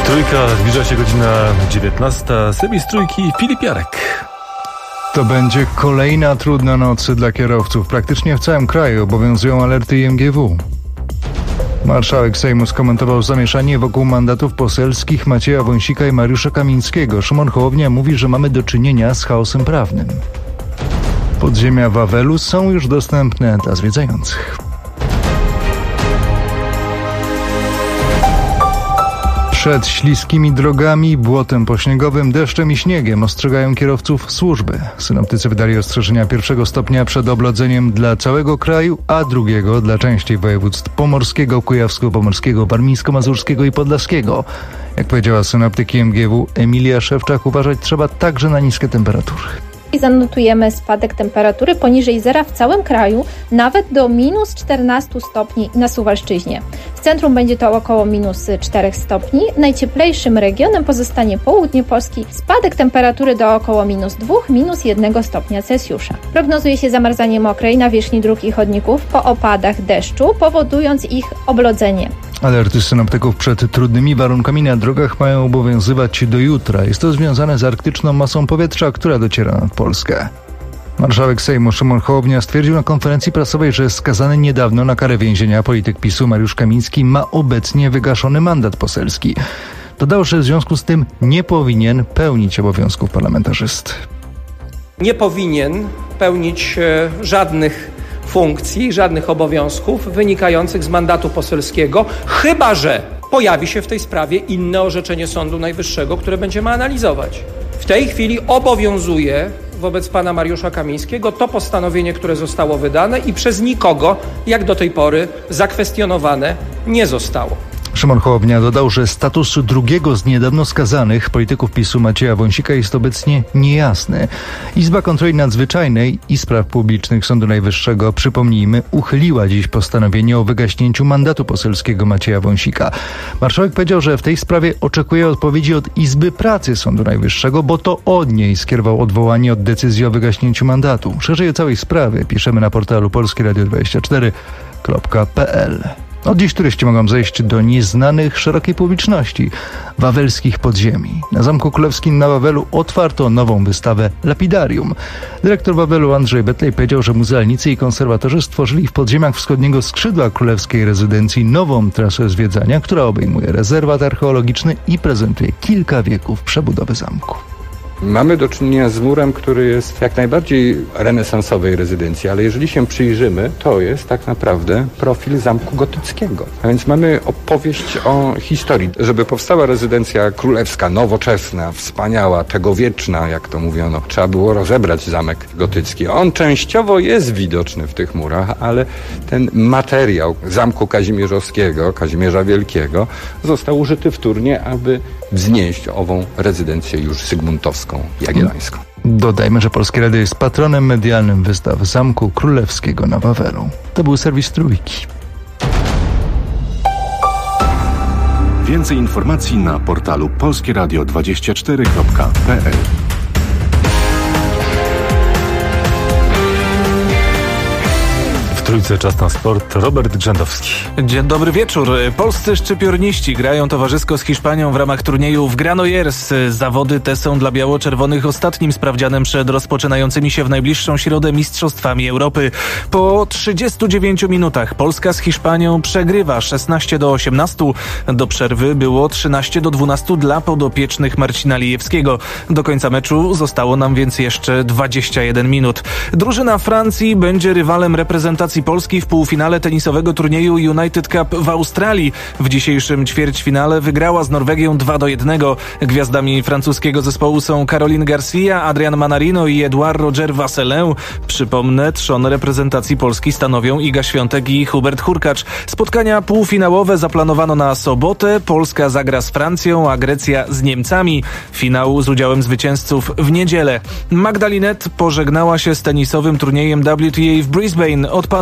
Trójka, zbliża się godzina 19. Serwis Trójki, Filip Jarek. To będzie kolejna trudna noc dla kierowców. Praktycznie w całym kraju obowiązują alerty IMGW. Marszałek Sejmu skomentował zamieszanie wokół mandatów poselskich Macieja Wąsika i Mariusza Kamińskiego. Szymon Hołownia mówi, że mamy do czynienia z chaosem prawnym. Podziemia Wawelu są już dostępne dla zwiedzających. Przed śliskimi drogami, błotem pośniegowym, deszczem i śniegiem ostrzegają kierowców służby. Synoptycy wydali ostrzeżenia 1. stopnia przed oblodzeniem dla całego kraju, a 2 dla części województw pomorskiego, kujawsko-pomorskiego, warmińsko-mazurskiego i podlaskiego. Jak powiedziała synoptyk IMGW Emilia Szewczak, uważać trzeba także na niskie temperatury. Zanotujemy spadek temperatury poniżej zera w całym kraju, nawet do minus 14 stopni na Suwalszczyźnie. W centrum będzie to około minus 4 stopni. Najcieplejszym regionem pozostanie południe Polski. Spadek temperatury do około minus 2, minus 1 stopnia Celsjusza. Prognozuje się zamarzanie mokrej nawierzchni dróg i chodników po opadach deszczu, powodując ich oblodzenie. Alerty synoptyków przed trudnymi warunkami na drogach mają obowiązywać do jutra. Jest to związane z arktyczną masą powietrza, która dociera nad Polskę. Marszałek Sejmu Szymon Hołownia stwierdził na konferencji prasowej, że skazany niedawno na karę więzienia polityk PiS-u Mariusz Kamiński ma obecnie wygaszony mandat poselski. Dodał, że w związku z tym nie powinien pełnić obowiązków parlamentarzysty. Nie powinien pełnić żadnych funkcji, żadnych obowiązków wynikających z mandatu poselskiego, chyba że pojawi się w tej sprawie inne orzeczenie Sądu Najwyższego, które będziemy analizować. W tej chwili obowiązuje wobec pana Mariusza Kamińskiego to postanowienie, które zostało wydane i przez nikogo, jak do tej pory, zakwestionowane nie zostało. Szymon Hołownia dodał, że status drugiego z niedawno skazanych polityków PiS-u Macieja Wąsika jest obecnie niejasny. Izba Kontroli Nadzwyczajnej i Spraw Publicznych Sądu Najwyższego, przypomnijmy, uchyliła dziś postanowienie o wygaśnięciu mandatu poselskiego Macieja Wąsika. Marszałek powiedział, że w tej sprawie oczekuje odpowiedzi od Izby Pracy Sądu Najwyższego, bo to od niej skierował odwołanie od decyzji o wygaśnięciu mandatu. Szerzej o całej sprawie piszemy na portalu polskieradio24.pl. Od dziś turyści mogą zejść do nieznanych szerokiej publiczności wawelskich podziemi. Na Zamku Królewskim na Wawelu otwarto nową wystawę Lapidarium. Dyrektor Wawelu Andrzej Betlej powiedział, że muzealnicy i konserwatorzy stworzyli w podziemiach wschodniego skrzydła królewskiej rezydencji nową trasę zwiedzania, która obejmuje rezerwat archeologiczny i prezentuje kilka wieków przebudowy zamku. Mamy do czynienia z murem, który jest jak najbardziej renesansowej rezydencji, ale jeżeli się przyjrzymy, to jest tak naprawdę profil zamku gotyckiego. A więc mamy opowieść o historii. Żeby powstała rezydencja królewska, nowoczesna, wspaniała, tegowieczna, jak to mówiono, trzeba było rozebrać zamek gotycki. On częściowo jest widoczny w tych murach, ale ten materiał zamku kazimierzowskiego, Kazimierza Wielkiego, został użyty wtórnie, aby wznieść ową rezydencję już sygmuntowską, jagiellońską. Dodajmy, że Polskie Radio jest patronem medialnym wystaw Zamku Królewskiego na Wawelu. To był serwis Trójki. Więcej informacji na portalu polskieradio24.pl. Trójce czas na sport. Robert Grzędowski. Dzień dobry wieczór. Polscy szczypiorniści grają towarzysko z Hiszpanią w ramach turnieju w Granollers. Zawody te są dla biało-czerwonych ostatnim sprawdzianem przed rozpoczynającymi się w najbliższą środę Mistrzostwami Europy. Po 39 minutach Polska z Hiszpanią przegrywa 16-18. Do przerwy było 13-12 dla podopiecznych Marcina Lijewskiego. Do końca meczu zostało nam więc jeszcze 21 minut. Drużyna Francji będzie rywalem reprezentacji Polski w półfinale tenisowego turnieju United Cup w Australii. W dzisiejszym ćwierćfinale wygrała z Norwegią 2-1. Gwiazdami francuskiego zespołu są Caroline Garcia, Adrian Manarino i Edouard Roger Vasselin. Przypomnę, trzon reprezentacji Polski stanowią Iga Świątek i Hubert Hurkacz. Spotkania półfinałowe zaplanowano na sobotę. Polska zagra z Francją, a Grecja z Niemcami. Finał z udziałem zwycięzców w niedzielę. Magda Linette pożegnała się z tenisowym turniejem WTA w Brisbane. Odpadła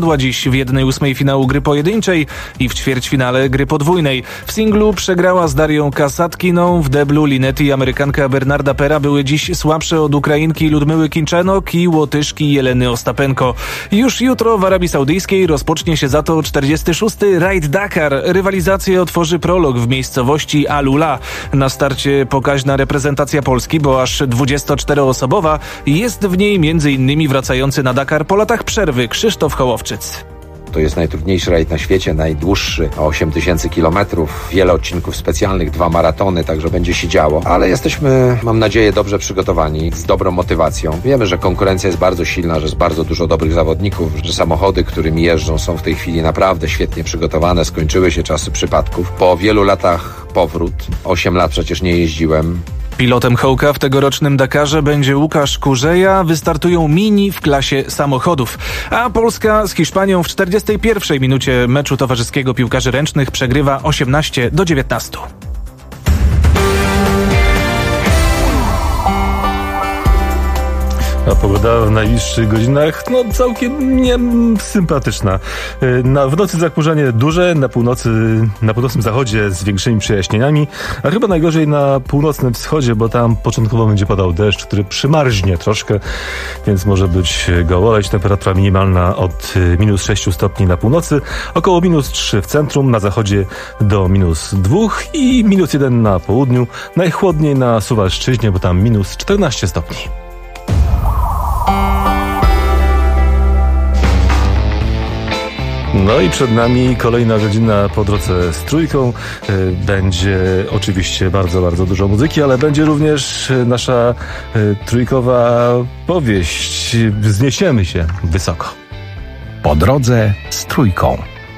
odpadła dziś w 1/8 finału gry pojedynczej i w ćwierćfinale gry podwójnej. W singlu przegrała z Darią Kasatkiną, w deblu Linetti i Amerykanka Bernarda Pera były dziś słabsze od Ukrainki Ludmyły Kinczenok i Łotyszki Jeleny Ostapenko. Już jutro w Arabii Saudyjskiej rozpocznie się za to 46. Raid Dakar. Rywalizację otworzy prolog w miejscowości Alula. Na starcie pokaźna reprezentacja Polski, bo aż 24-osobowa. Jest w niej m.in. wracający na Dakar po latach przerwy Krzysztof Hołowczyc. To jest najtrudniejszy rajd na świecie, najdłuższy, 8000 kilometrów, wiele odcinków specjalnych, 2 maratony, także będzie się działo. Ale jesteśmy, mam nadzieję, dobrze przygotowani, z dobrą motywacją. Wiemy, że konkurencja jest bardzo silna, że jest bardzo dużo dobrych zawodników, że samochody, którymi jeżdżą, są w tej chwili naprawdę świetnie przygotowane, skończyły się czasy przypadków. Po wielu latach powrót, 8 lat przecież nie jeździłem. Pilotem Hołka w tegorocznym Dakarze będzie Łukasz Kurzeja. Wystartują mini w klasie samochodów. A Polska z Hiszpanią w 41 minucie meczu towarzyskiego piłkarzy ręcznych przegrywa 18-19. A pogoda w najbliższych godzinach, całkiem niesympatyczna. W nocy zachmurzenie duże, na północnym zachodzie z większymi przejaśnieniami, a chyba najgorzej na północnym wschodzie, bo tam początkowo będzie padał deszcz, który przymarznie troszkę, więc może być gołoleć. Temperatura minimalna od -6 stopni na północy, około -3 w centrum, na zachodzie do -2 i -1 na południu. Najchłodniej na Suwalszczyźnie, bo tam -14 stopni. No i przed nami kolejna godzina po drodze z Trójką. Będzie oczywiście bardzo, bardzo dużo muzyki, ale będzie również nasza trójkowa powieść. Wzniesiemy się wysoko. Po drodze z Trójką.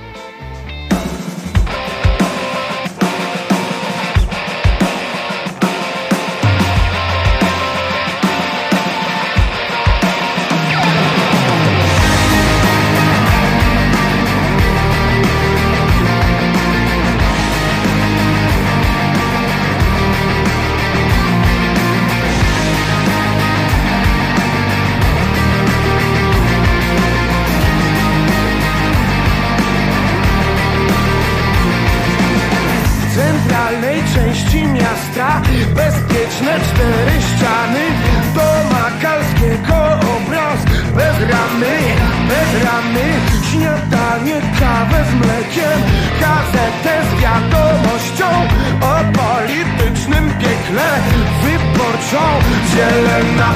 Bezpieczne 4 ściany domagalskiego obraz bez ramy, śniadanie, kawę z mlekiem, gazetę z wiadomością o politycznym piekle wyborczą, zielona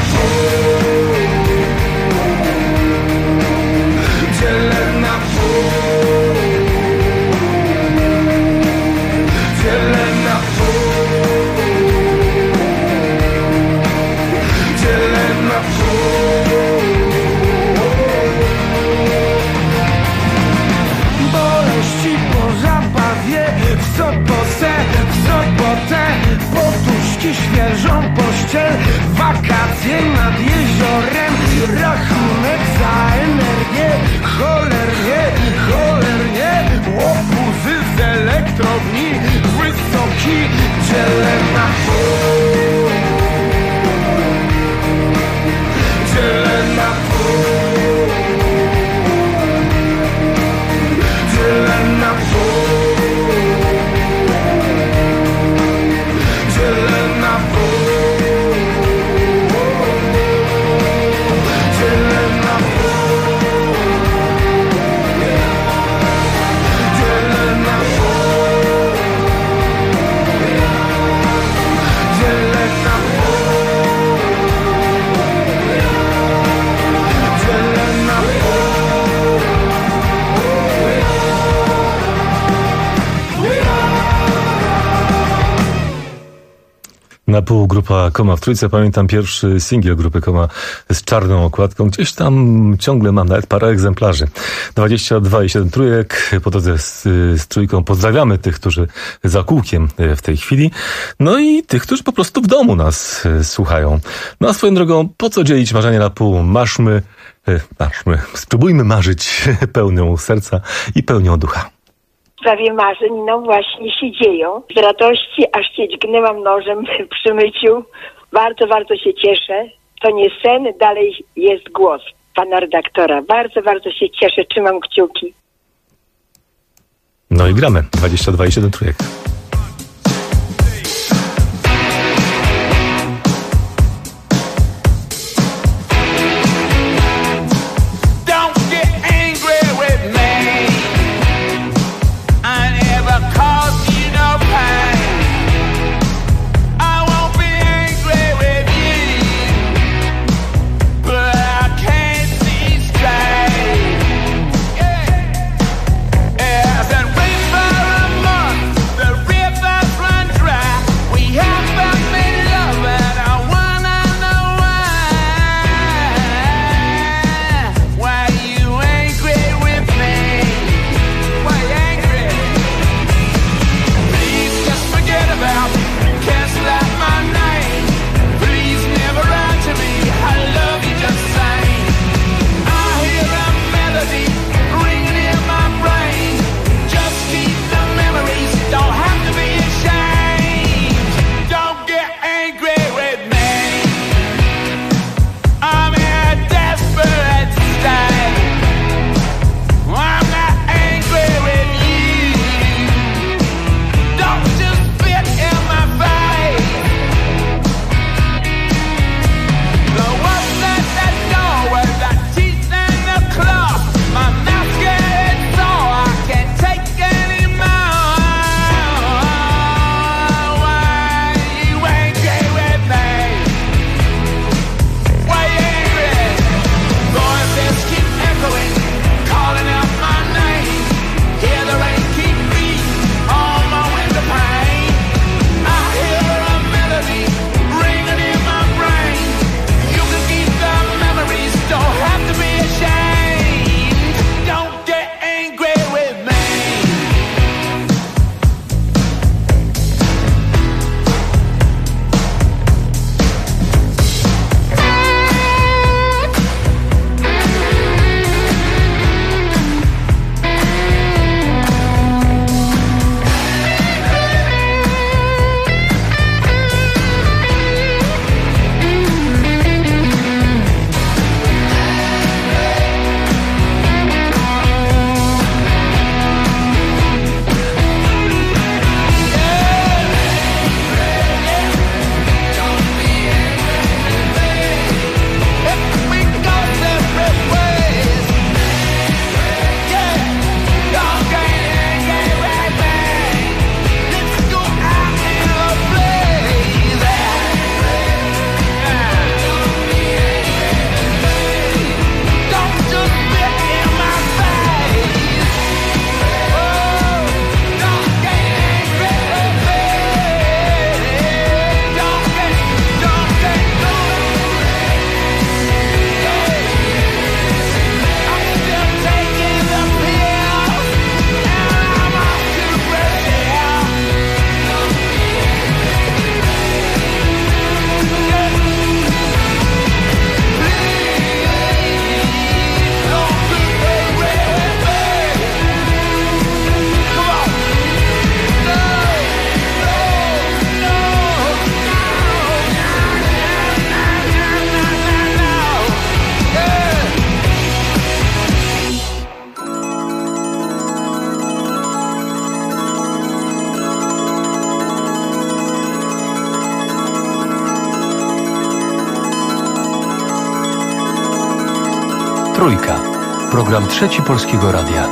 zielona boleści po zabawie, w sobotę poduszki, świeżą pościel, wakacje nad jeziorem, rachunek za energię, cholernie, łobuzy z elektrowni, wysoki, zielona Na pół grupa Koma w Trójce. Pamiętam pierwszy singiel grupy Koma z czarną okładką. Gdzieś tam ciągle mam nawet parę egzemplarzy. 22,7 trójek. Po drodze z Trójką pozdrawiamy tych, którzy za kółkiem w tej chwili. No i tych, którzy po prostu w domu nas słuchają. No a swoją drogą, po co dzielić marzenia na pół? Spróbujmy marzyć pełnią serca i pełnią ducha. Prawie marzeń, właśnie się dzieją. Z radości aż się dźgnęłam nożem przy myciu. Bardzo, bardzo się cieszę. To nie sen, dalej jest głos. pana redaktora. Bardzo, bardzo się cieszę, trzymam kciuki. No i gramy. 22,7 trójek. Trójka. Program Trzeci Polskiego Radia.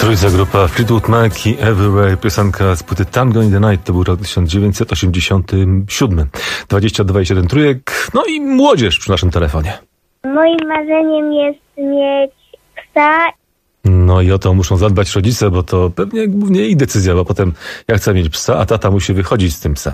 Trójca grupa Fleetwood Mac i Everywhere, piosenka z płyty Tango in the Night, to był rok 1987. 22,7 trójek, no i młodzież przy naszym telefonie. Moim marzeniem jest mieć psa. No i o to muszą zadbać rodzice, bo to pewnie głównie ich decyzja, bo potem ja chcę mieć psa, a tata musi wychodzić z tym psem.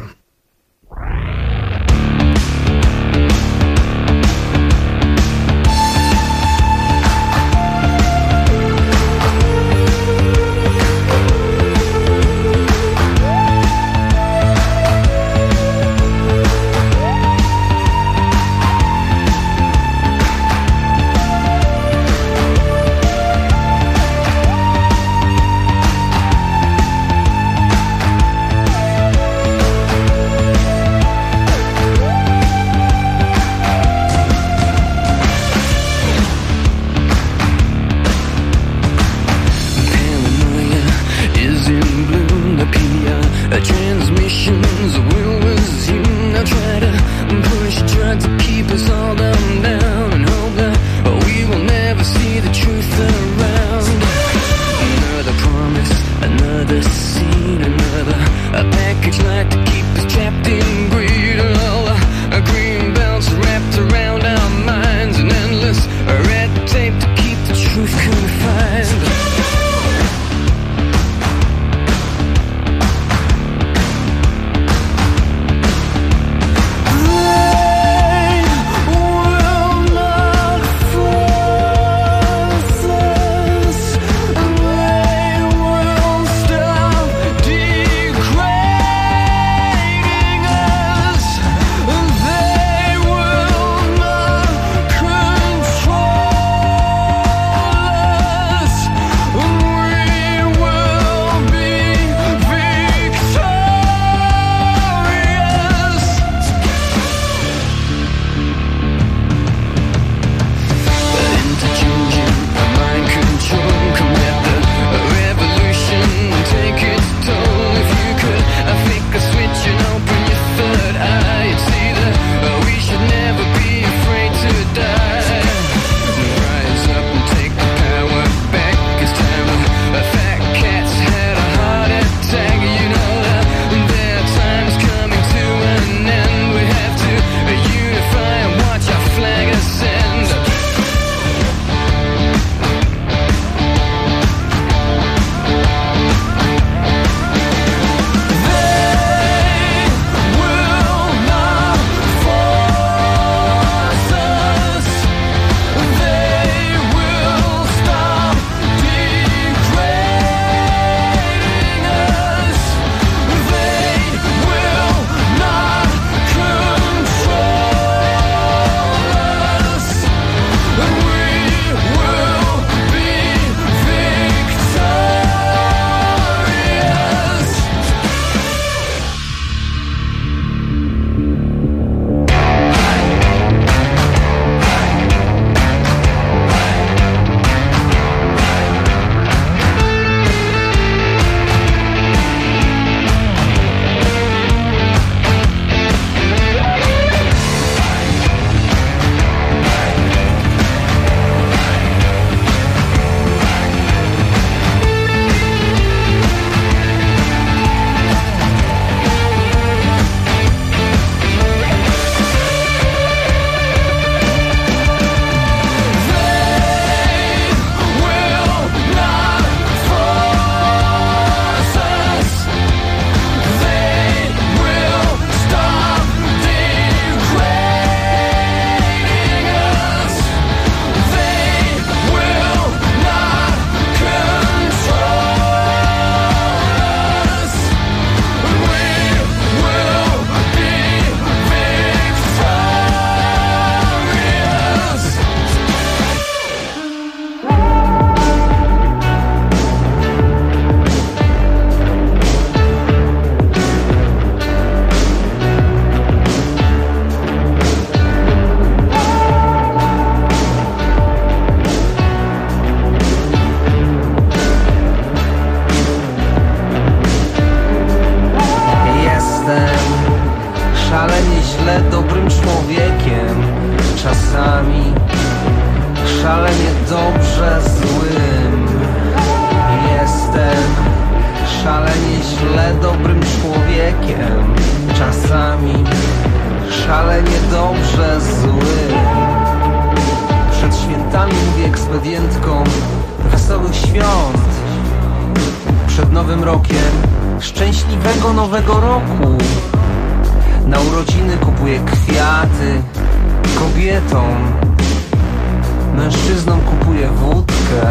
szczęśliwego nowego roku. Na urodziny kupuję kwiaty kobietom, mężczyznom kupuję wódkę.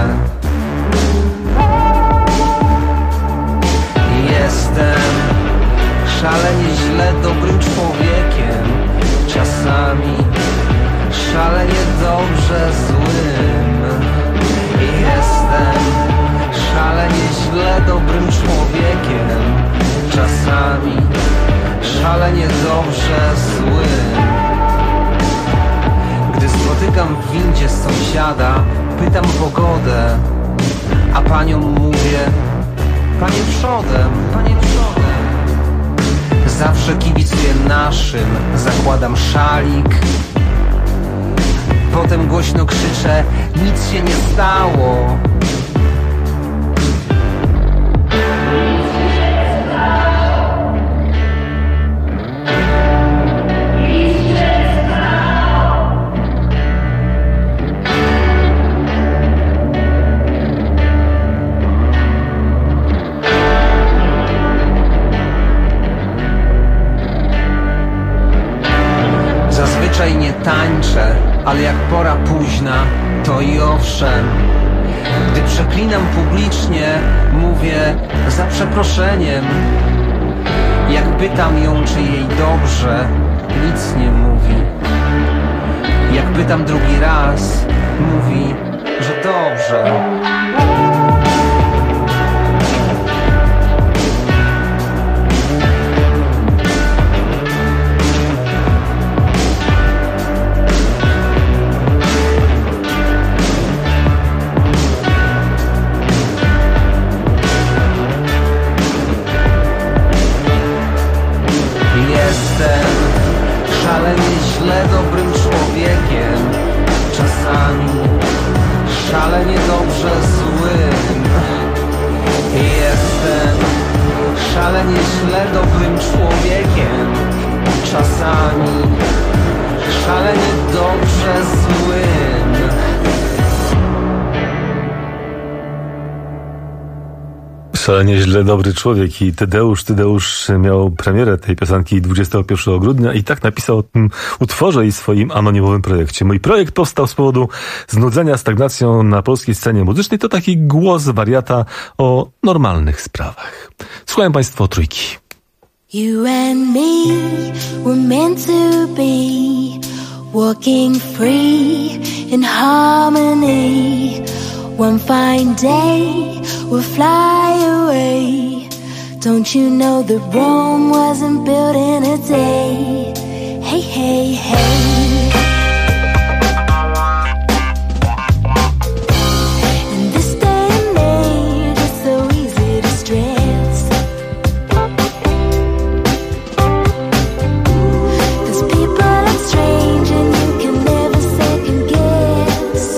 Jestem szalenie źle dobrym człowiekiem, czasami szalenie dobrze złym. Jestem szalenie źle dobrym człowiekiem, czasami szalenie dobrze złym. Gdy spotykam w windzie sąsiada, pytam o pogodę, a paniom mówię: panie przodem, panie przodem. Zawsze kibicuję naszym, zakładam szalik, potem głośno krzyczę: nic się nie stało. Zazwyczaj nie tańczę, ale jak pora późna, to i owszem. Gdy przeklinam publicznie, mówię za przeproszeniem. Jak pytam ją, czy jej dobrze, nic nie mówi. Jak pytam drugi raz, mówi, że dobrze. Jestem szalenie źle dobrym człowiekiem, czasami szalenie dobrze złym. Jestem szalenie źle dobrym człowiekiem, czasami szalenie dobrze złym. Szalenie źle dobry człowiek i Tadeusz miał premierę tej piosenki 21 grudnia i tak napisał o tym utworze i swoim anonimowym projekcie. Mój projekt powstał z powodu znudzenia stagnacją na polskiej scenie muzycznej. To taki głos wariata o normalnych sprawach. Słuchają Państwo Trójki. You and me were meant to be, walking free in harmony. One fine day we'll fly away. Don't you know that Rome wasn't built in a day? Hey, hey, hey. In this day and age, it's so easy to stress. 'Cause people are strange and you can never second guess.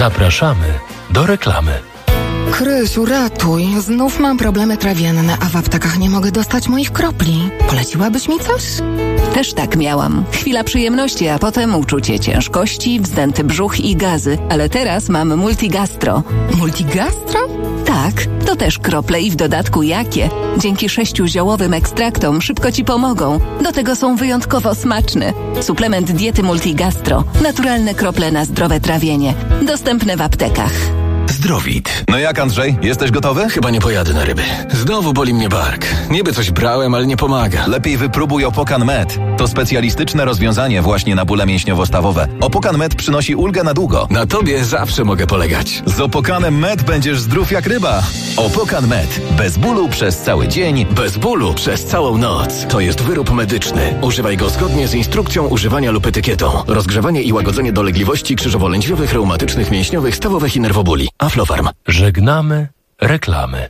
Zapraszamy do reklamy. Krysiu, ratuj. Znów mam problemy trawienne, a w aptekach nie mogę dostać moich kropli. Poleciłabyś mi coś? Też tak miałam. Chwila przyjemności, a potem uczucie ciężkości, wzdęty brzuch i gazy. Ale teraz mam Multigastro. Multigastro? Tak, to też krople i w dodatku jakie. Dzięki 6 ziołowym ekstraktom szybko Ci pomogą. Do tego są wyjątkowo smaczne. Suplement diety Multigastro. Naturalne krople na zdrowe trawienie. Dostępne w aptekach. Zdrowit. No jak, Andrzej? Jesteś gotowy? Chyba nie pojadę na ryby. Znowu boli mnie bark. Niby coś brałem, ale nie pomaga. Lepiej wypróbuj Opokan Med. To specjalistyczne rozwiązanie właśnie na bóle mięśniowo-stawowe. Opokan Med przynosi ulgę na długo. Na tobie zawsze mogę polegać. Z Opokanem Med będziesz zdrów jak ryba. Opokan Med. Bez bólu przez cały dzień. Bez bólu przez całą noc. To jest wyrób medyczny. Używaj go zgodnie z instrukcją używania lub etykietą. Rozgrzewanie i łagodzenie dolegliwości krzyżowo-lędźwiowych, reumatycznych, mięśniowych, stawowych i nerwobóli. Aflofarm. Żegnamy reklamy.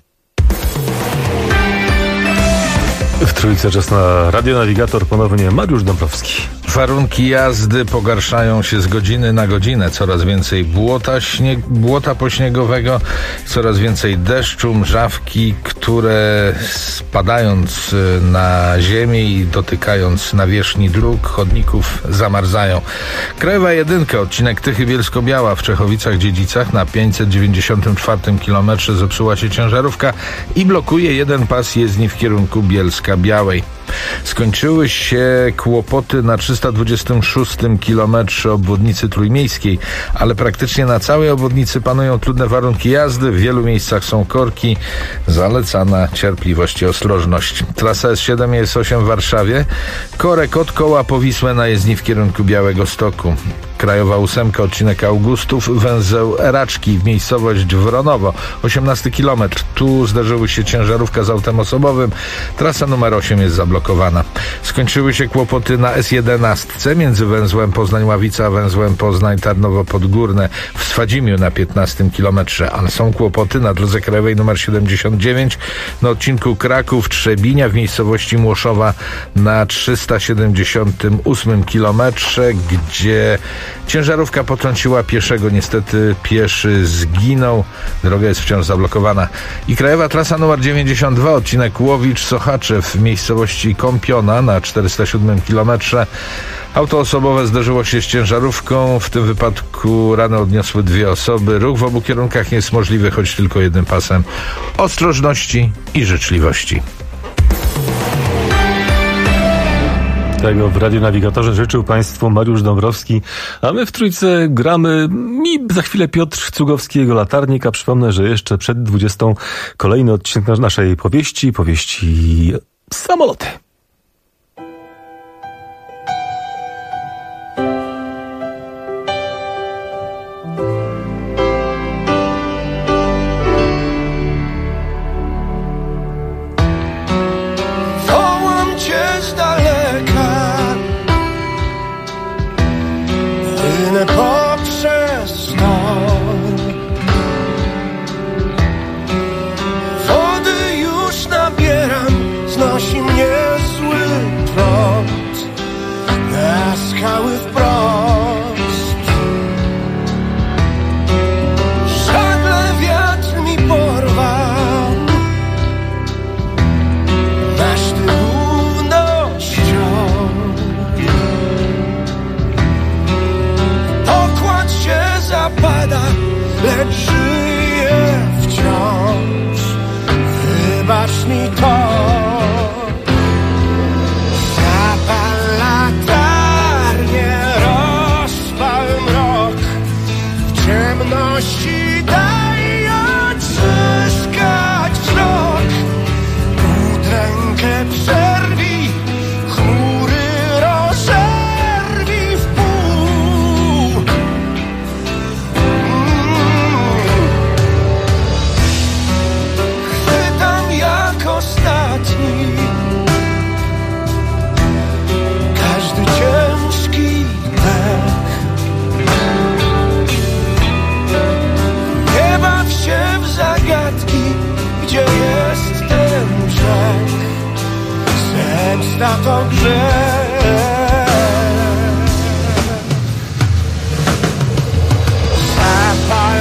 W Trójce czas na Radionawigator, ponownie Mariusz Dąbrowski. Warunki jazdy pogarszają się z godziny na godzinę. Coraz więcej błota pośniegowego, coraz więcej deszczu, mrzawki, które spadając na ziemię i dotykając nawierzchni dróg, chodników, zamarzają. Krajowa 1, odcinek Tychy-Bielsko-Biała w Czechowicach-Dziedzicach na 594 kilometrze zepsuła się ciężarówka i blokuje jeden pas jezdni w kierunku Bielska-Białej. Skończyły się kłopoty na 326 kilometrze obwodnicy trójmiejskiej, ale praktycznie na całej obwodnicy panują trudne warunki jazdy, w wielu miejscach są korki, zalecana cierpliwość i ostrożność. Trasa S7 i S8 w Warszawie, korek od Koła po Wisłę na jezdni w kierunku Białegostoku. Krajowa 8, odcinek Augustów, węzeł Raczki, miejscowość Wronowo, 18 km. Tu zdarzyły się ciężarówka z autem osobowym. Trasa numer 8 jest zablokowana. Skończyły się kłopoty na S11 między węzłem Poznań-Ławica a węzłem Poznań-Tarnowo-Podgórne w Swadzimiu na 15 km, ale są kłopoty na drodze krajowej numer 79 na odcinku Kraków-Trzebinia w miejscowości Młoszowa na 378 km, gdzie ciężarówka potrąciła pieszego. Niestety pieszy zginął. Droga jest wciąż zablokowana. I krajowa trasa numer 92, odcinek Łowicz-Sochaczew w miejscowości Kąpiona na 407 km. Auto osobowe zderzyło się z ciężarówką. W tym wypadku rany odniosły 2 osoby. Ruch w obu kierunkach jest możliwy, choć tylko jednym pasem. Ostrożności i życzliwości. Tego w Radionawigatorze życzył Państwu Mariusz Dąbrowski, a my w Trójce gramy i za chwilę Piotr Cugowski, jego latarnik, a przypomnę, że jeszcze przed 20 kolejny odcinek naszej powieści Samoloty. Poprzez storm wody już nabieram, znosi mnie zły prąd na skały wprost. Żagle wiatr mi porwał, maszty równością. Pokład się zapada, lecz żyję wciąż. Wybacz mi to. Zapal latarnię, rozpal mrok. W ciemności daj odzyskać wzrok. Udrękę przerwij, chmury rozerwij w pół. Chwytam jak ostatni każdy ciężki dech. Nie baw się w zagadki, gdzie jest ten brzeg. Zemsta to grzech. Zapal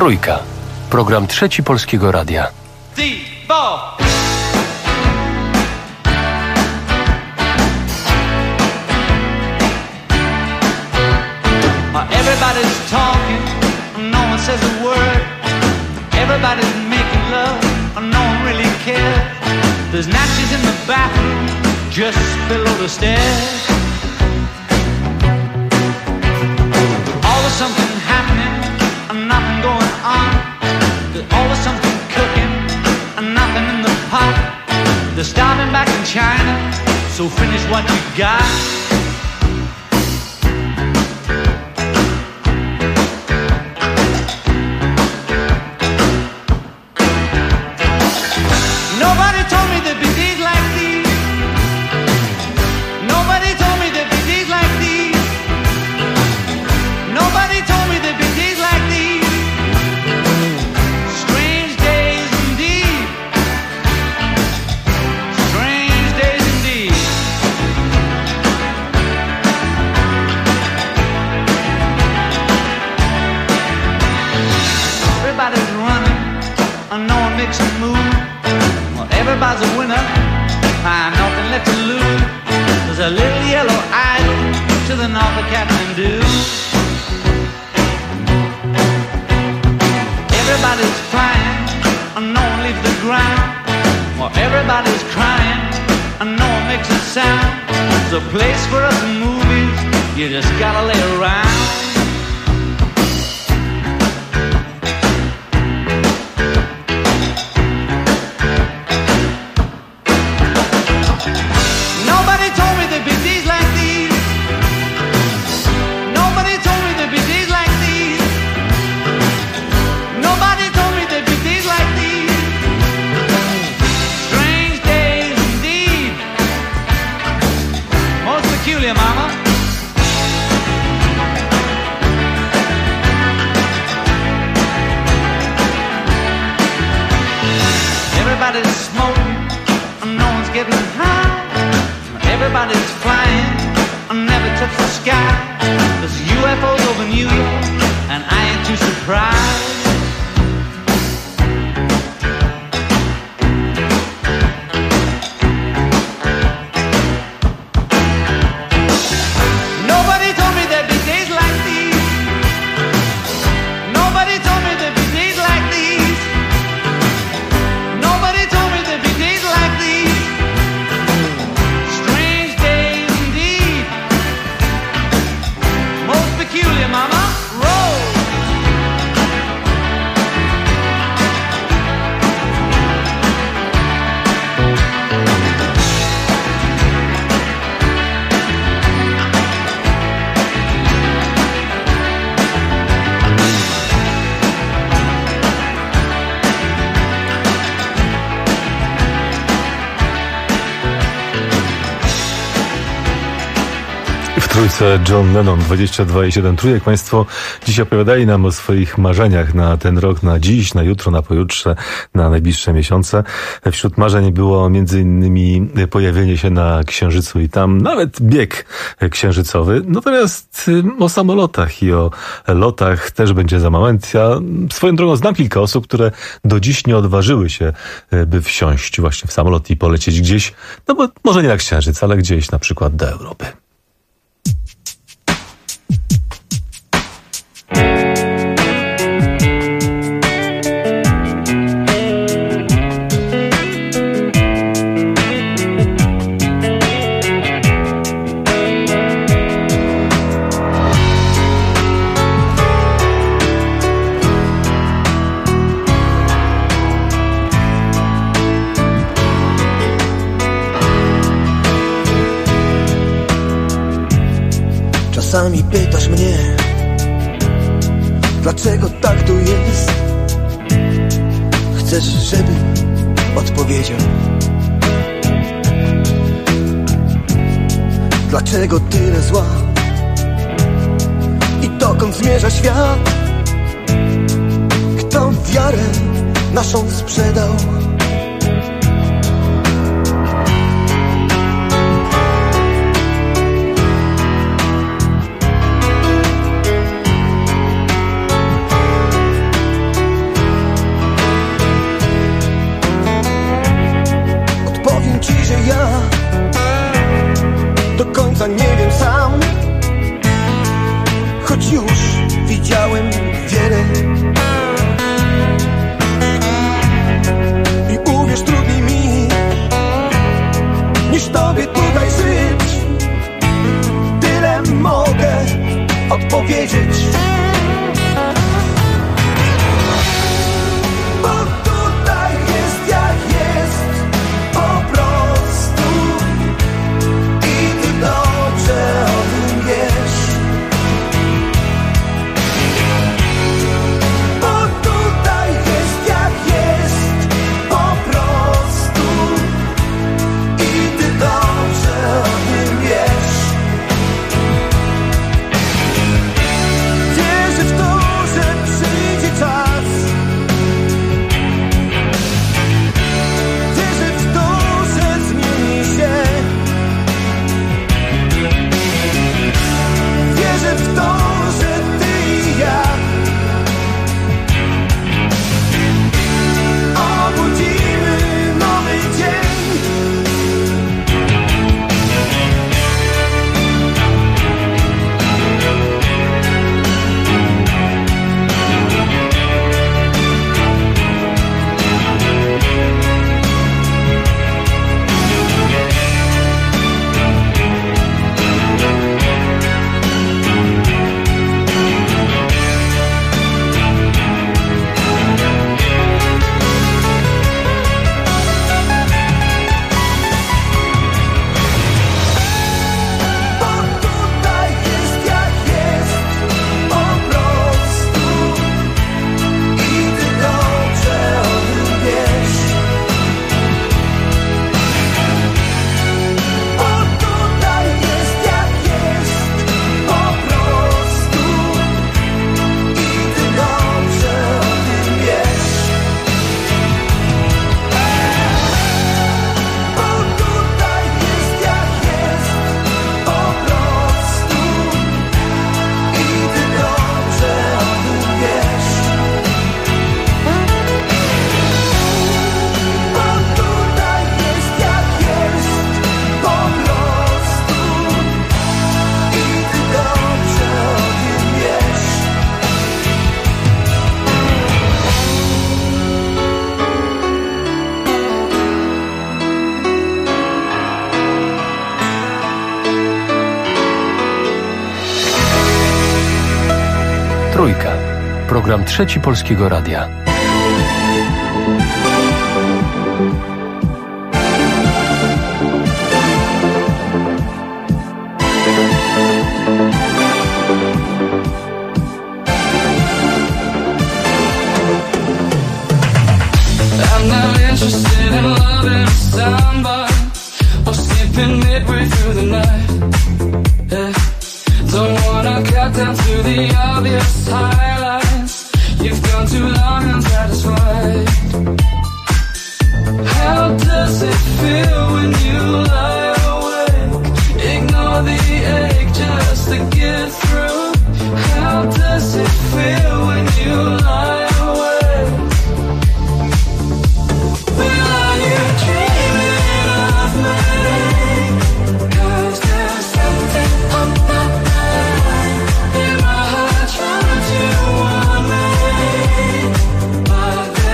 Trójka. Program Trzeci Polskiego Radia. Everybody's talking, no one says a word. Everybody's making love, no one really cares. There's natches in the bathroom, just below the stairs. Always something happening, and nothing going on. There's always something cooking, and nothing in the pot. They're starving back in China, so finish what you got. Everybody's a winner, find nothing left to lose. There's a little yellow island to the north of Kathmandu. Everybody's flying, and no one leaves the ground. Well, everybody's crying, and no one makes a sound. There's a place for us in movies, you just gotta lay around. Everybody's smoking, and no one's getting high. Everybody's flying, and never touch the sky. There's UFOs over New York, and I ain't too surprised. Nobody told me there'd be days like these. Nobody told me there'd be days like these. Nobody told me there'd be days like these. Strange days indeed. Most peculiar, mama. Roll. W trójce John Lennon, 22,7 trójek. Państwo dziś opowiadali nam o swoich marzeniach na ten rok, na dziś, na jutro, na pojutrze, na najbliższe miesiące. Wśród marzeń było między innymi pojawienie się na Księżycu i tam nawet bieg księżycowy. Natomiast o samolotach i o lotach też będzie za moment. Ja swoją drogą znam kilka osób, które do dziś nie odważyły się, by wsiąść właśnie w samolot i polecieć gdzieś, no bo może nie na Księżyc, ale gdzieś na przykład do Europy. Czasami pytasz mnie, dlaczego tak tu jest? Chcesz, żebym odpowiedział? Dlaczego tyle zła? I dokąd zmierza świat? Kto wiarę naszą sprzedał? wiedzieć. Bo tutaj jest jak jest, po prostu. I ty dobrze o tym wiesz. Bo tutaj jest jak jest, po prostu. I ty dobrze o tym wiesz. Wierzę w to, że przyjdzie czas. Wierzę w to, że zmieni się. Wierzę w to, że ty i ja obudzimy nowy dzień. Bo tutaj jest jak jest, po prostu. I ty dobrze o tym wiesz. Bo tutaj jest jak jest, po prostu. I ty dobrze o tym wiesz. Bo tutaj jest jak jest, po prostu. I ty dobrze o tym wiesz. Bo tutaj jest jak jest, po prostu. I ty dobrze o tym wiesz. Trójka. Program Trzeci Polskiego Radia. I'm not interested in loving somebody or sleeping midway through the night. Yeah. Don't wanna cut down to the obvious highlights. You've gone too long unsatisfied. How does it feel when you lie awake? Ignore the ache just to get through. How does it feel when you lie awake? Well, are you dreaming of me? 'Cause there's something on my mind. In my heart trying to warn me. But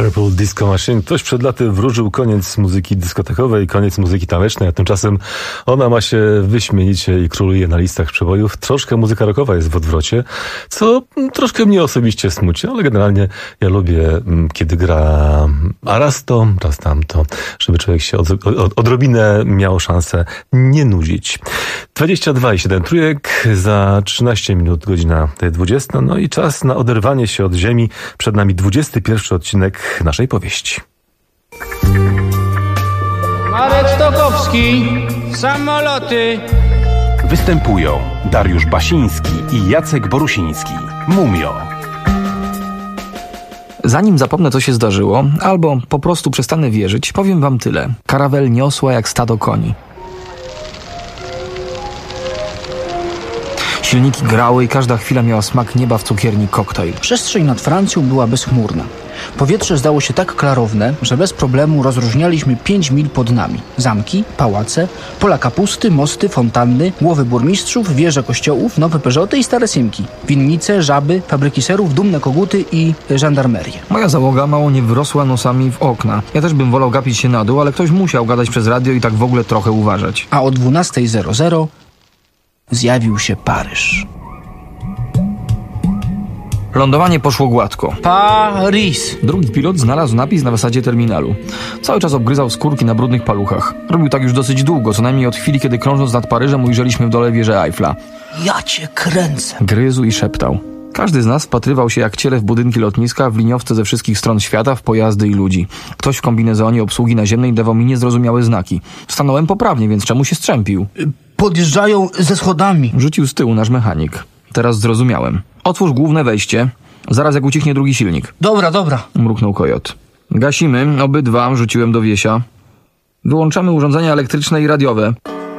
Purple Disco Machine. Ktoś przed laty wróżył koniec muzyki dyskotekowej, koniec muzyki tanecznej, a tymczasem ona ma się wyśmienicie i króluje na listach przebojów. Troszkę muzyka rockowa jest w odwrocie, co troszkę mnie osobiście smuci, ale generalnie ja lubię, kiedy gra a raz to, raz tamto, żeby człowiek się odrobinę miał szansę nie nudzić. 22,7 trójek, za 13 minut godzina 20, no i czas na oderwanie się od ziemi. Przed nami 21 odcinek naszej powieści. Marek Stokowski, samoloty. Występują Dariusz Basiński i Jacek Borusiński. Mumio. Zanim zapomnę, co się zdarzyło, albo po prostu przestanę wierzyć, powiem wam tyle. Karawel niosła jak stado koni. Silniki grały i każda chwila miała smak nieba w cukierni koktajl. Przestrzeń nad Francją była bezchmurna. Powietrze zdało się tak klarowne, że bez problemu rozróżnialiśmy 5 mil pod nami. Zamki, pałace, pola kapusty, mosty, fontanny, głowy burmistrzów, wieże kościołów, nowe Peugeoty i stare Simki. Winnice, żaby, fabryki serów, dumne koguty i żandarmerię. Moja załoga mało nie wyrosła nosami w okna. Ja też bym wolał gapić się na dół, ale ktoś musiał gadać przez radio i tak w ogóle trochę uważać. A o 12:00 zjawił się Paryż. Lądowanie poszło gładko. Paris. Drugi pilot znalazł napis na fasadzie terminalu. Cały czas obgryzał skórki na brudnych paluchach. Robił tak już dosyć długo, co najmniej od chwili, kiedy krążąc nad Paryżem ujrzeliśmy w dole wieżę Eiffla. Ja cię kręcę. Gryzł i szeptał. Każdy z nas wpatrywał się jak ciele w budynki lotniska, w liniowce ze wszystkich stron świata, w pojazdy i ludzi. Ktoś w kombinezonie obsługi naziemnej dawał mi niezrozumiałe znaki. Stanąłem poprawnie, więc czemu się strzępił? Podjeżdżają ze schodami. Rzucił z tyłu nasz mechanik. Teraz zrozumiałem. Otwórz główne wejście, zaraz jak ucichnie drugi silnik. Dobra. Mruknął kojot. Gasimy, obydwa, rzuciłem do Wiesia. Wyłączamy urządzenia elektryczne i radiowe.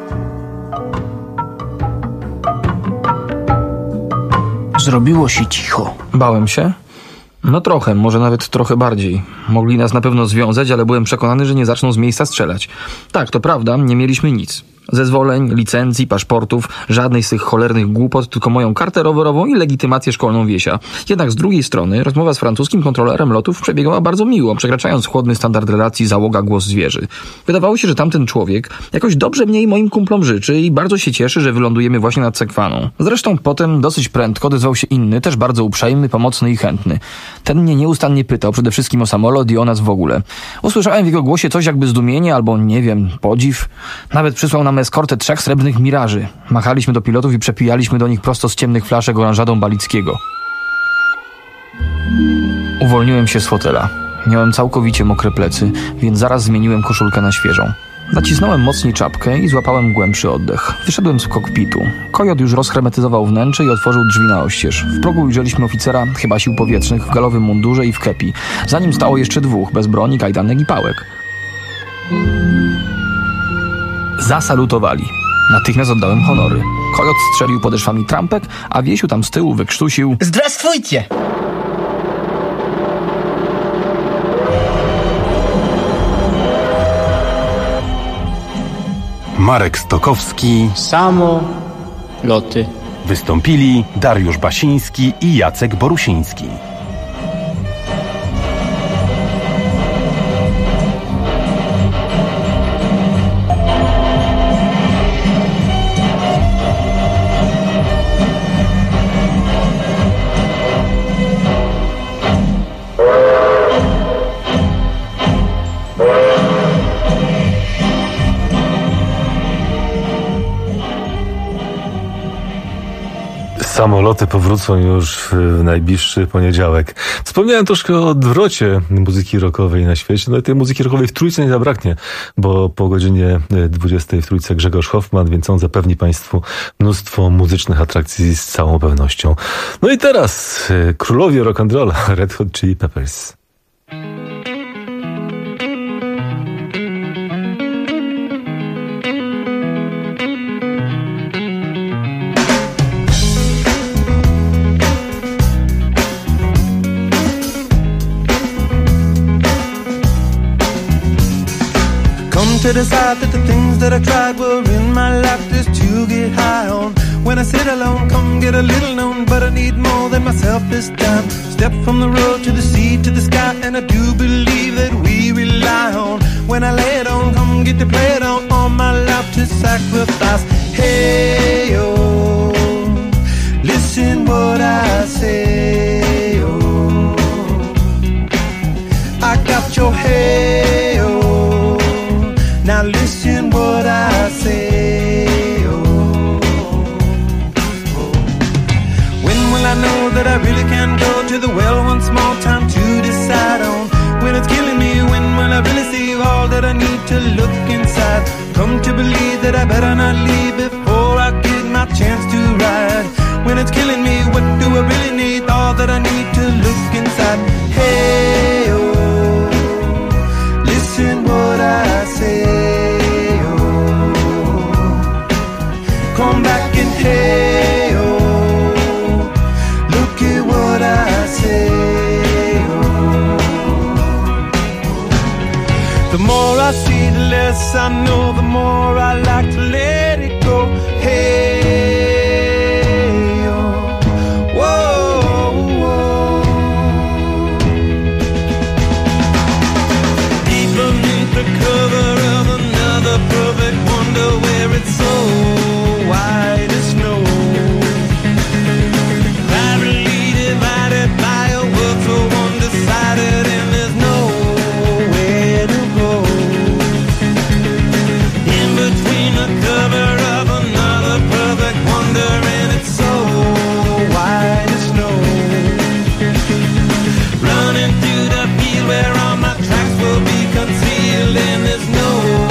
Zrobiło się cicho. Bałem się? No trochę, może nawet trochę bardziej. Mogli nas na pewno związać, ale byłem przekonany, że nie zaczną z miejsca strzelać. Tak, to prawda, nie mieliśmy nic. Zezwoleń, licencji, paszportów, żadnej z tych cholernych głupot, tylko moją kartę rowerową i legitymację szkolną Wiesia. Jednak z drugiej strony rozmowa z francuskim kontrolerem lotów przebiegała bardzo miło, przekraczając chłodny standard relacji załoga głos zwierzy. Wydawało się, że tamten człowiek jakoś dobrze mnie i moim kumplom życzy i bardzo się cieszy, że wylądujemy właśnie nad Sekwaną. Zresztą potem dosyć prędko odezwał się inny, też bardzo uprzejmy, pomocny i chętny. Ten mnie nieustannie pytał przede wszystkim o samolot i o nas w ogóle. Usłyszałem w jego głosie coś jakby zdumienie albo, nie wiem, podziw. Nawet przysłał nam eskortę 3 srebrnych miraży. Machaliśmy do pilotów i przepijaliśmy do nich prosto z ciemnych flaszek oranżadą Balickiego. Uwolniłem się z fotela. Miałem całkowicie mokre plecy, więc zaraz zmieniłem koszulkę na świeżą. Nacisnąłem mocniej czapkę i złapałem głębszy oddech. Wyszedłem z kokpitu. Kojot już rozhermetyzował wnętrze i otworzył drzwi na oścież. W progu ujrzeliśmy oficera, chyba sił powietrznych, w galowym mundurze i w kepi. Za nim stało jeszcze 2, bez broni, kajdanek i pałek. Zasalutowali. Natychmiast oddałem honory. Kojot strzelił podeszwami trampek, a Wiesiu tam z tyłu wykrztusił: Zdrastwujcie! Marek Stokowski. Samoloty. Wystąpili Dariusz Basiński i Jacek Borusiński. Samoloty powrócą już w najbliższy poniedziałek. Wspomniałem troszkę o odwrocie muzyki rockowej na świecie. No i tej muzyki rockowej w Trójce nie zabraknie, bo po godzinie 20 w Trójce Grzegorz Hoffman, więc on zapewni Państwu mnóstwo muzycznych atrakcji z całą pewnością. No i teraz królowie rock'n'rolla, Red Hot Chili Peppers. To decide that the things that I tried were in my life just to get high on. When I sit alone, come get a little known, but I need more than myself this time. Step from the road to the sea to the sky, and I do believe got your hey-oh. Now listen what I say. When will I know that I really can go to the well once more? Time to decide on when it's killing me. When will I really see all that I need to look inside? Come to believe that I better not leave before I get my chance to ride. When it's killing me, what do I really need? All that I need to look inside. Hey, oh, listen what I say, oh. Come back and hey, oh, look at what I say, oh. The more I see, the less I know, the more I like to let it go. Hey, perfect wonder where it's so white as snow, privately divided by a world so undecided, and there's nowhere to go. In between the cover of another perfect wonder, and it's so white as snow, running through the field where all my tracks will be concealed, and there's no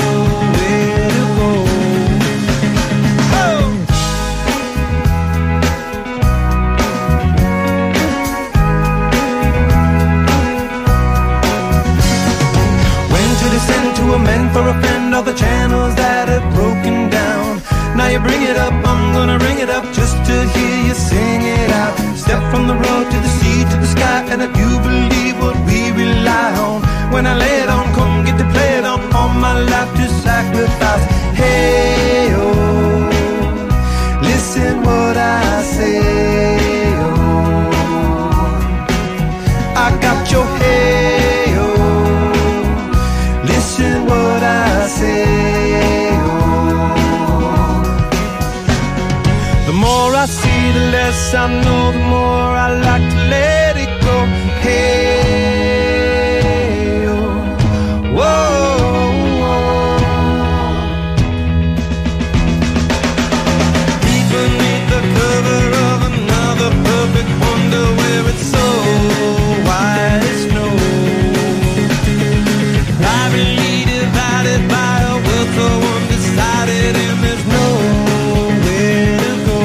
a man for a friend, all the channels that have broken down. Now you bring it up, I'm gonna ring it up just to hear you sing it out. Step from the road to the sea to the sky, and I do believe what we rely on. When I lay it on, come get to play it on, all my life to sacrifice. Hey, oh, listen what I say, oh. I got your hey, oh, listen what I say, oh. The more I see, the less I know, the more I like to let it go. Hey, oh, whoa, whoa. Deep beneath the cover of another perfect wonder, where it's so white as snow, privately divided by a world so undecided, and there's nowhere to go.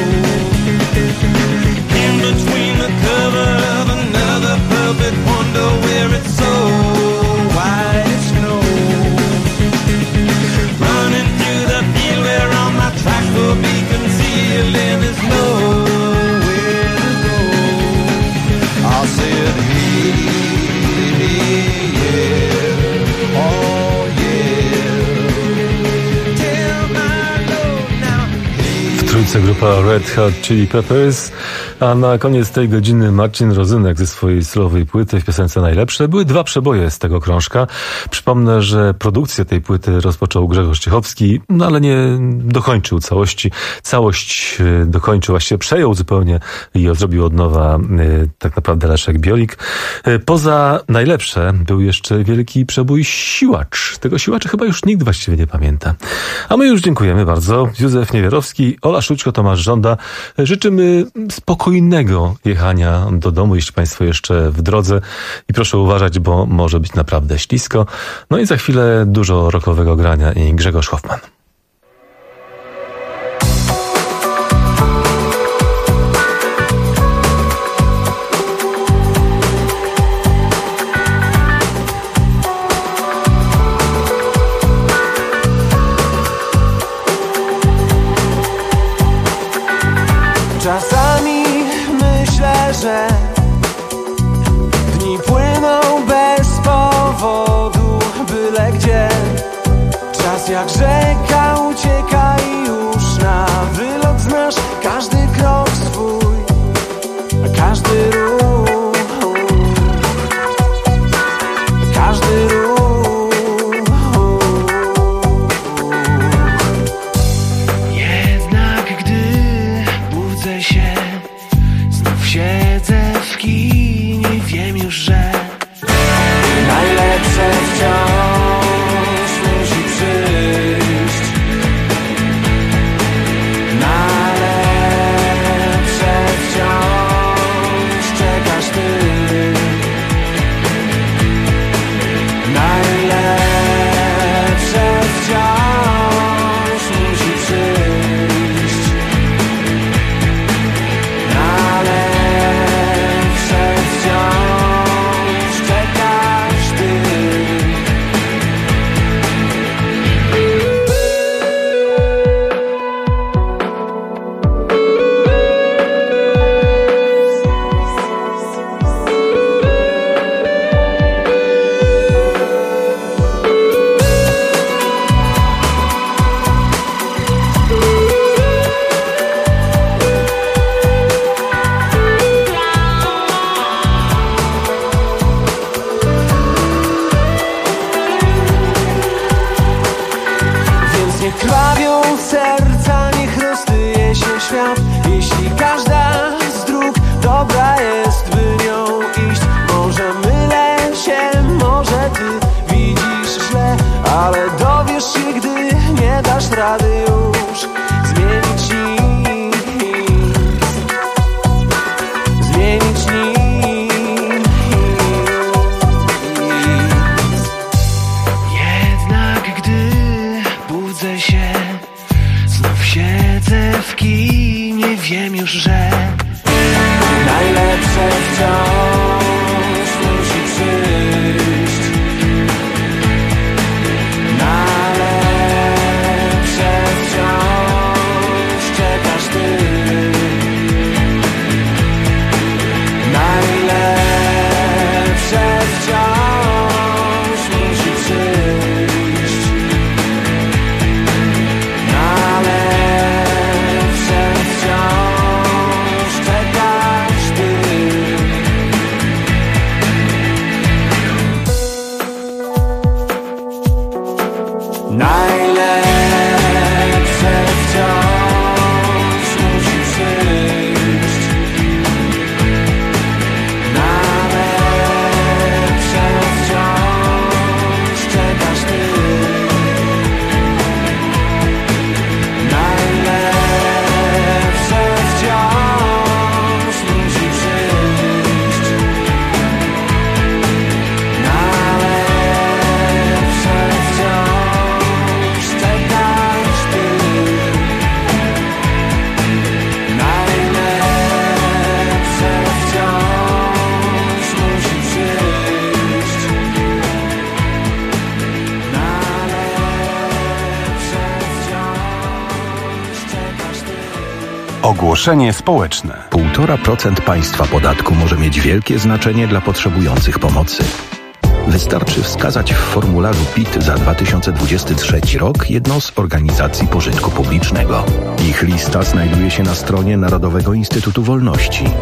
In between the cover of another perfect wonder, where it's so white as snow, running through the field where all my tracks will be concealed, and there's nowhere to go. I'll say it, hey, yeah, oh yeah. Tell my Lord now. W trójce grupa Red Hot Chili Peppers, a na koniec tej godziny Marcin Rozynek ze swojej solowej płyty w piosence Najlepsze. Były dwa przeboje z tego krążka. Przypomnę, że produkcję tej płyty rozpoczął Grzegorz Ciechowski, no ale nie dokończył całości. Całość dokończył, właściwie przejął zupełnie i zrobił od nowa tak naprawdę Leszek Biolik. Poza Najlepsze był jeszcze wielki przebój Siłacz. Tego Siłacza chyba już nikt właściwie nie pamięta. A my już dziękujemy bardzo. Józef Niewierowski, Ola Szuczko, Tomasz Żąda. Życzymy spokojnego jechania do domu, jeśli Państwo jeszcze w drodze. I proszę uważać, bo może być naprawdę ślisko. No i za chwilę dużo rockowego grania i Grzegorz Hoffman. Czasami myślę, że dni płyną bez powodu, byle gdzie. Czas jak rzeka ucieka i już na wylot znasz każdy krok swój, każdy ruch, każdy ruch. Jednak gdy budzę się, znów siedzę w kinie, wiem już, że najlepiej ty widzisz źle, ale dowiesz się, gdy nie dasz rady już zmienić nic. Zmienić nic. Jednak gdy budzę się, znów siedzę w kinie, wiem już, że najlepsze wciąż musi przyjść. Na lepsze wciąż czekasz ty. Najlepsze wciąż musi przyjść. Na lepsze wciąż czekasz ty. Najlepsze wciąż musi przyjść. Na lepsze wciąż czekasz ty. Najlepsze wciąż musi przyjść. Najlepsze wciąż czekasz ty. Najlepsze wciąż musi przyjść. Najlepsze wciąż czekasz ty. Ogłoszenie społeczne. 1,5% państwa podatku może mieć wielkie znaczenie dla potrzebujących pomocy. Wystarczy wskazać w formularzu PIT za 2023 rok jedną z organizacji pożytku publicznego. Ich lista znajduje się na stronie Narodowego Instytutu Wolności.